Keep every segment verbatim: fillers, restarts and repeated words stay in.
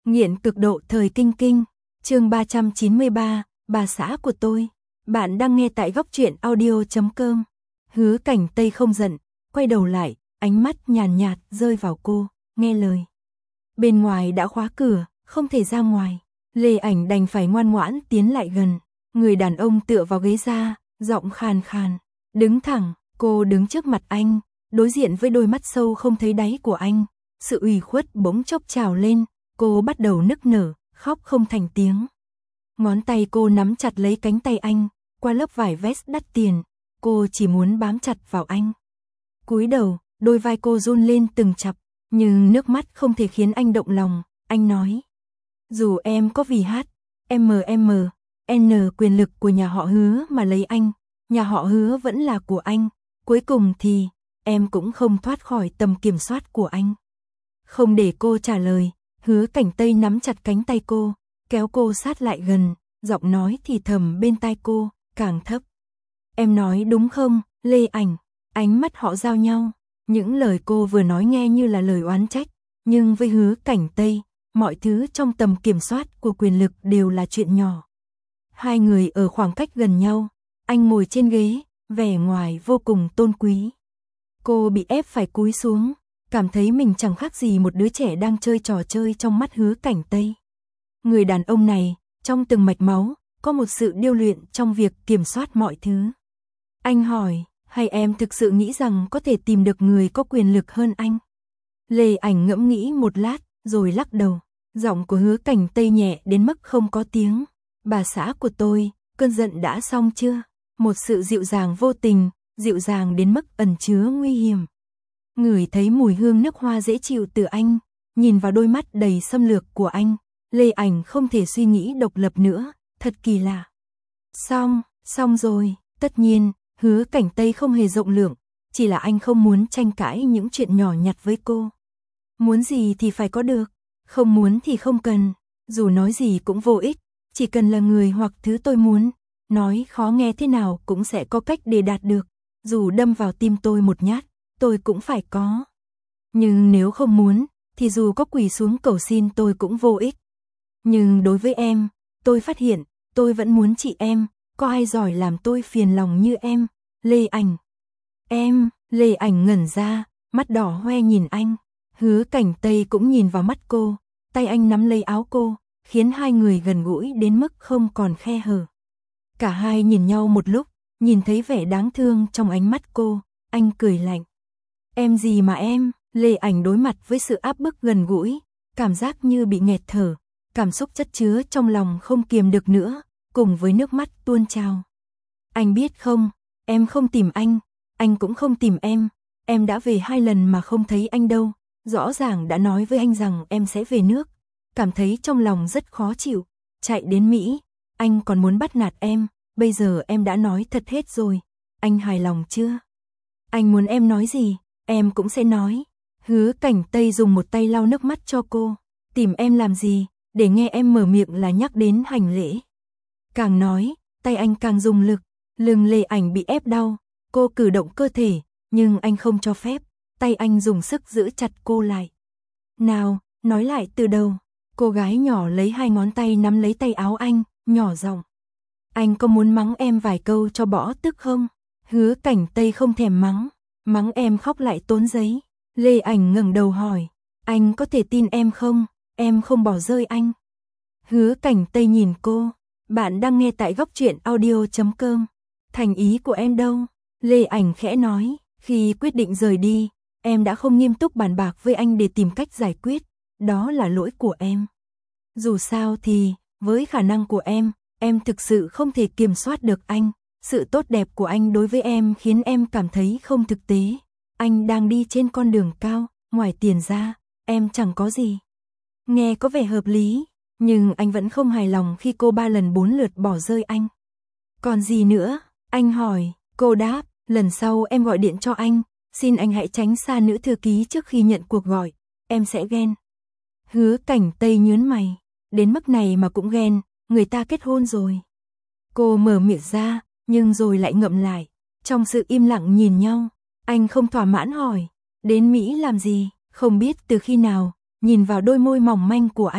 Nghiện cực độ thời kinh kinh, chương ba trăm chín mươi ba, bà xã của tôi. Bạn đang nghe tại góc truyện audio chấm com. Hứa Cảnh Tây không giận, quay đầu lại, ánh mắt nhàn nhạt rơi vào cô, nghe lời. Bên ngoài đã khóa cửa, không thể ra ngoài. Lê Ảnh đành phải ngoan ngoãn tiến lại gần. Người đàn ông tựa vào ghế ra, giọng khàn khàn, đứng thẳng. Cô đứng trước mặt anh, đối diện với đôi mắt sâu không thấy đáy của anh. Sự ủy khuất bỗng chốc trào lên, cô bắt đầu nức nở, khóc không thành tiếng. Ngón tay cô nắm chặt lấy cánh tay anh, qua lớp vải vest đắt tiền, cô chỉ muốn bám chặt vào anh. Cúi đầu, đôi vai cô run lên từng chập, nhưng nước mắt không thể khiến anh động lòng. Anh nói, dù em có vì hát, em em, N quyền lực của nhà họ Hứa mà lấy anh, nhà họ Hứa vẫn là của anh, cuối cùng thì em cũng không thoát khỏi tầm kiểm soát của anh. Không để cô trả lời, Hứa Cảnh Tây nắm chặt cánh tay cô, kéo cô sát lại gần, giọng nói thì thầm bên tai cô, càng thấp. Em nói đúng không, Lê Ảnh? Ánh mắt họ giao nhau, những lời cô vừa nói nghe như là lời oán trách, nhưng với Hứa Cảnh Tây, mọi thứ trong tầm kiểm soát của quyền lực đều là chuyện nhỏ. Hai người ở khoảng cách gần nhau, anh ngồi trên ghế, vẻ ngoài vô cùng tôn quý. Cô bị ép phải cúi xuống, cảm thấy mình chẳng khác gì một đứa trẻ đang chơi trò chơi trong mắt Hứa Cảnh Tây. Người đàn ông này, trong từng mạch máu, có một sự điêu luyện trong việc kiểm soát mọi thứ. Anh hỏi, hay em thực sự nghĩ rằng có thể tìm được người có quyền lực hơn anh? Lê Ảnh ngẫm nghĩ một lát, rồi lắc đầu. Giọng của Hứa Cảnh Tây nhẹ đến mức không có tiếng. Bà xã của tôi, cơn giận đã xong chưa? Một sự dịu dàng vô tình, dịu dàng đến mức ẩn chứa nguy hiểm. Ngửi thấy mùi hương nước hoa dễ chịu từ anh, nhìn vào đôi mắt đầy xâm lược của anh, Lê Ảnh không thể suy nghĩ độc lập nữa, thật kỳ lạ. Xong, xong rồi, tất nhiên, Hứa Cảnh Tây không hề rộng lượng, chỉ là anh không muốn tranh cãi những chuyện nhỏ nhặt với cô. Muốn gì thì phải có được, không muốn thì không cần, dù nói gì cũng vô ích, chỉ cần là người hoặc thứ tôi muốn, nói khó nghe thế nào cũng sẽ có cách để đạt được, dù đâm vào tim tôi một nhát, tôi cũng phải có. Nhưng nếu không muốn, thì dù có quỳ xuống cầu xin tôi cũng vô ích. Nhưng đối với em, tôi phát hiện, tôi vẫn muốn chị em, có ai giỏi làm tôi phiền lòng như em, Lê Ảnh. Em, Lê Ảnh ngẩn ra, mắt đỏ hoe nhìn anh. Hứa Cảnh Tây cũng nhìn vào mắt cô, tay anh nắm lấy áo cô, khiến hai người gần gũi đến mức không còn khe hở. Cả hai nhìn nhau một lúc, nhìn thấy vẻ đáng thương trong ánh mắt cô, anh cười lạnh. Em gì mà em? Lê Ảnh đối mặt với sự áp bức gần gũi, cảm giác như bị nghẹt thở, cảm xúc chất chứa trong lòng không kiềm được nữa, cùng với nước mắt tuôn trào. Anh biết không, em không tìm anh, anh cũng không tìm em, em đã về hai lần mà không thấy anh đâu, rõ ràng đã nói với anh rằng em sẽ về nước, cảm thấy trong lòng rất khó chịu, chạy đến Mỹ, anh còn muốn bắt nạt em, bây giờ em đã nói thật hết rồi, anh hài lòng chưa? Anh muốn em nói gì, em cũng sẽ nói. Hứa Cảnh Tây dùng một tay lau nước mắt cho cô, tìm em làm gì, để nghe em mở miệng là nhắc đến hành lễ. Càng nói, tay anh càng dùng lực, lưng Lê Ảnh bị ép đau, cô cử động cơ thể, nhưng anh không cho phép, tay anh dùng sức giữ chặt cô lại. Nào, nói lại từ đầu, cô gái nhỏ lấy hai ngón tay nắm lấy tay áo anh, nhỏ giọng. Anh có muốn mắng em vài câu cho bỏ tức không? Hứa Cảnh Tây không thèm mắng, mắng em khóc lại tốn giấy. Lê Ảnh ngẩng đầu hỏi, anh có thể tin em không, em không bỏ rơi anh. Hứa Cảnh Tây nhìn cô, bạn đang nghe tại góc truyện audio chấm com. Thành ý của em đâu? Lê Ảnh khẽ nói, khi quyết định rời đi, em đã không nghiêm túc bàn bạc với anh để tìm cách giải quyết, đó là lỗi của em. Dù sao thì, với khả năng của em, em thực sự không thể kiểm soát được anh, sự tốt đẹp của anh đối với em khiến em cảm thấy không thực tế. Anh đang đi trên con đường cao, ngoài tiền ra, em chẳng có gì. Nghe có vẻ hợp lý, nhưng anh vẫn không hài lòng khi cô ba lần bốn lượt bỏ rơi anh. Còn gì nữa? Anh hỏi, cô đáp, lần sau em gọi điện cho anh, xin anh hãy tránh xa nữ thư ký trước khi nhận cuộc gọi, em sẽ ghen. Hứa Cảnh Tây nhướng mày, đến mức này mà cũng ghen, người ta kết hôn rồi. Cô mở miệng ra, nhưng rồi lại ngậm lại, trong sự im lặng nhìn nhau. Anh không thỏa mãn hỏi, đến Mỹ làm gì, không biết từ khi nào, nhìn vào đôi môi mỏng manh của anh,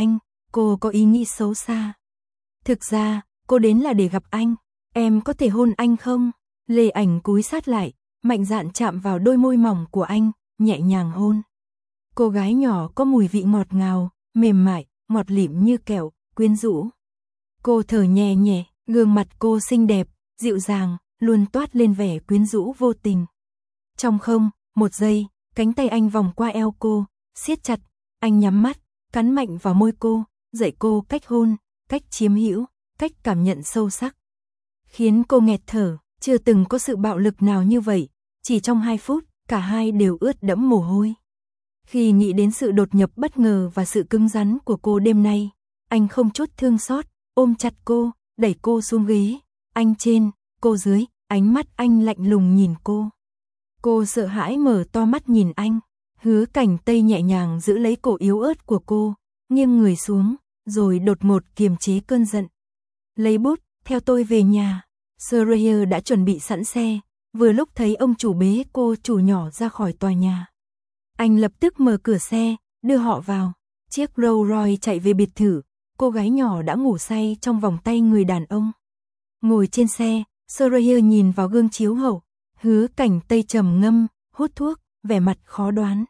cô có ý nghĩ xấu xa. Thực ra, cô đến là để gặp anh, em có thể hôn anh không? Lê Ảnh cúi sát lại, mạnh dạn chạm vào đôi môi mỏng của anh, nhẹ nhàng hôn. Cô gái nhỏ có mùi vị ngọt ngào, mềm mại, ngọt lịm như kẹo, quyến rũ. Cô thở nhẹ nhẹ, gương mặt cô xinh đẹp, dịu dàng, luôn toát lên vẻ quyến rũ vô tình. Trong không, một giây, cánh tay anh vòng qua eo cô, siết chặt, anh nhắm mắt, cắn mạnh vào môi cô, dạy cô cách hôn, cách chiếm hữu, cách cảm nhận sâu sắc. Khiến cô nghẹt thở, chưa từng có sự bạo lực nào như vậy, chỉ trong hai phút, cả hai đều ướt đẫm mồ hôi. Khi nghĩ đến sự đột nhập bất ngờ và sự cứng rắn của cô đêm nay, anh không chút thương xót, ôm chặt cô, đẩy cô xuống ghế, anh trên, cô dưới, ánh mắt anh lạnh lùng nhìn cô. Cô sợ hãi mở to mắt nhìn anh, Hứa Cảnh Tây nhẹ nhàng giữ lấy cổ yếu ớt của cô, nghiêng người xuống, rồi đột ngột kiềm chế cơn giận. Lấy bút, theo tôi về nhà. Sawyer đã chuẩn bị sẵn xe, vừa lúc thấy ông chủ bế cô chủ nhỏ ra khỏi tòa nhà. Anh lập tức mở cửa xe, đưa họ vào. Chiếc Rolls Royce chạy về biệt thự, cô gái nhỏ đã ngủ say trong vòng tay người đàn ông. Ngồi trên xe, Sawyer nhìn vào gương chiếu hậu, Hứa Cảnh Tây trầm ngâm, hút thuốc, vẻ mặt khó đoán.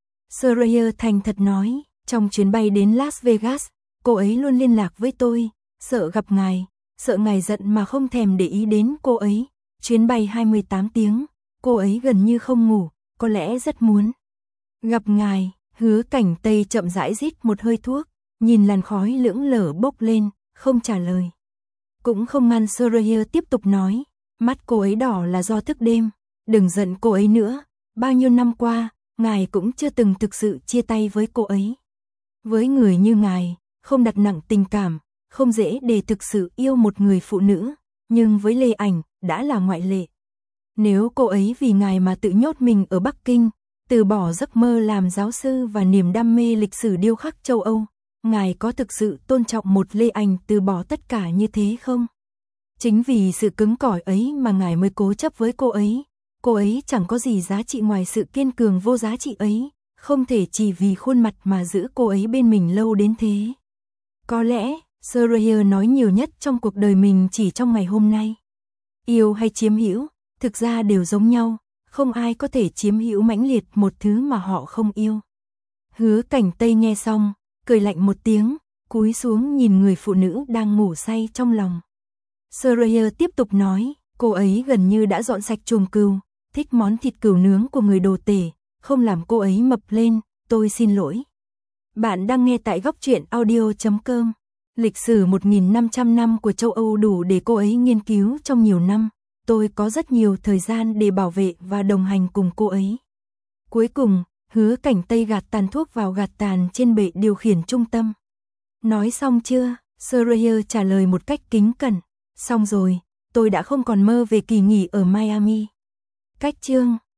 Sawyer thành thật nói, trong chuyến bay đến Las Vegas, cô ấy luôn liên lạc với tôi, sợ gặp ngài, sợ ngài giận mà không thèm để ý đến cô ấy. Chuyến bay hai mươi tám tiếng, cô ấy gần như không ngủ, có lẽ rất muốn gặp ngài. Hứa Cảnh Tây chậm rãi rít một hơi thuốc, nhìn làn khói lững lờ bốc lên, không trả lời. Cũng không ngăn Sawyer tiếp tục nói, mắt cô ấy đỏ là do thức đêm, đừng giận cô ấy nữa, bao nhiêu năm qua, ngài cũng chưa từng thực sự chia tay với cô ấy. Với người như ngài, không đặt nặng tình cảm, không dễ để thực sự yêu một người phụ nữ, nhưng với Lê Ảnh, đã là ngoại lệ. Nếu cô ấy vì ngài mà tự nhốt mình ở Bắc Kinh, từ bỏ giấc mơ làm giáo sư và niềm đam mê lịch sử điêu khắc châu Âu, ngài có thực sự tôn trọng một Lê Ảnh từ bỏ tất cả như thế không? Chính vì sự cứng cỏi ấy mà ngài mới cố chấp với cô ấy. Cô ấy chẳng có gì giá trị ngoài sự kiên cường vô giá trị ấy, không thể chỉ vì khuôn mặt mà giữ cô ấy bên mình lâu đến thế. Có lẽ, Sawyer nói nhiều nhất trong cuộc đời mình chỉ trong ngày hôm nay. Yêu hay chiếm hữu, thực ra đều giống nhau, không ai có thể chiếm hữu mãnh liệt một thứ mà họ không yêu. Hứa Cảnh Tây nghe xong, cười lạnh một tiếng, cúi xuống nhìn người phụ nữ đang ngủ say trong lòng. Sawyer tiếp tục nói, cô ấy gần như đã dọn sạch chuồng cừu, thích món thịt cừu nướng của người đồ tể, không làm cô ấy mập lên, tôi xin lỗi. Bạn đang nghe tại góc truyện audio chấm com. Lịch sử một nghìn năm trăm năm của châu Âu đủ để cô ấy nghiên cứu trong nhiều năm, tôi có rất nhiều thời gian để bảo vệ và đồng hành cùng cô ấy. Cuối cùng, Hứa Cảnh Tây gạt tàn thuốc vào gạt tàn trên bệ điều khiển trung tâm. Nói xong chưa? Sawyer trả lời một cách kính cẩn. Xong rồi, tôi đã không còn mơ về kỳ nghỉ ở Miami. Cách chương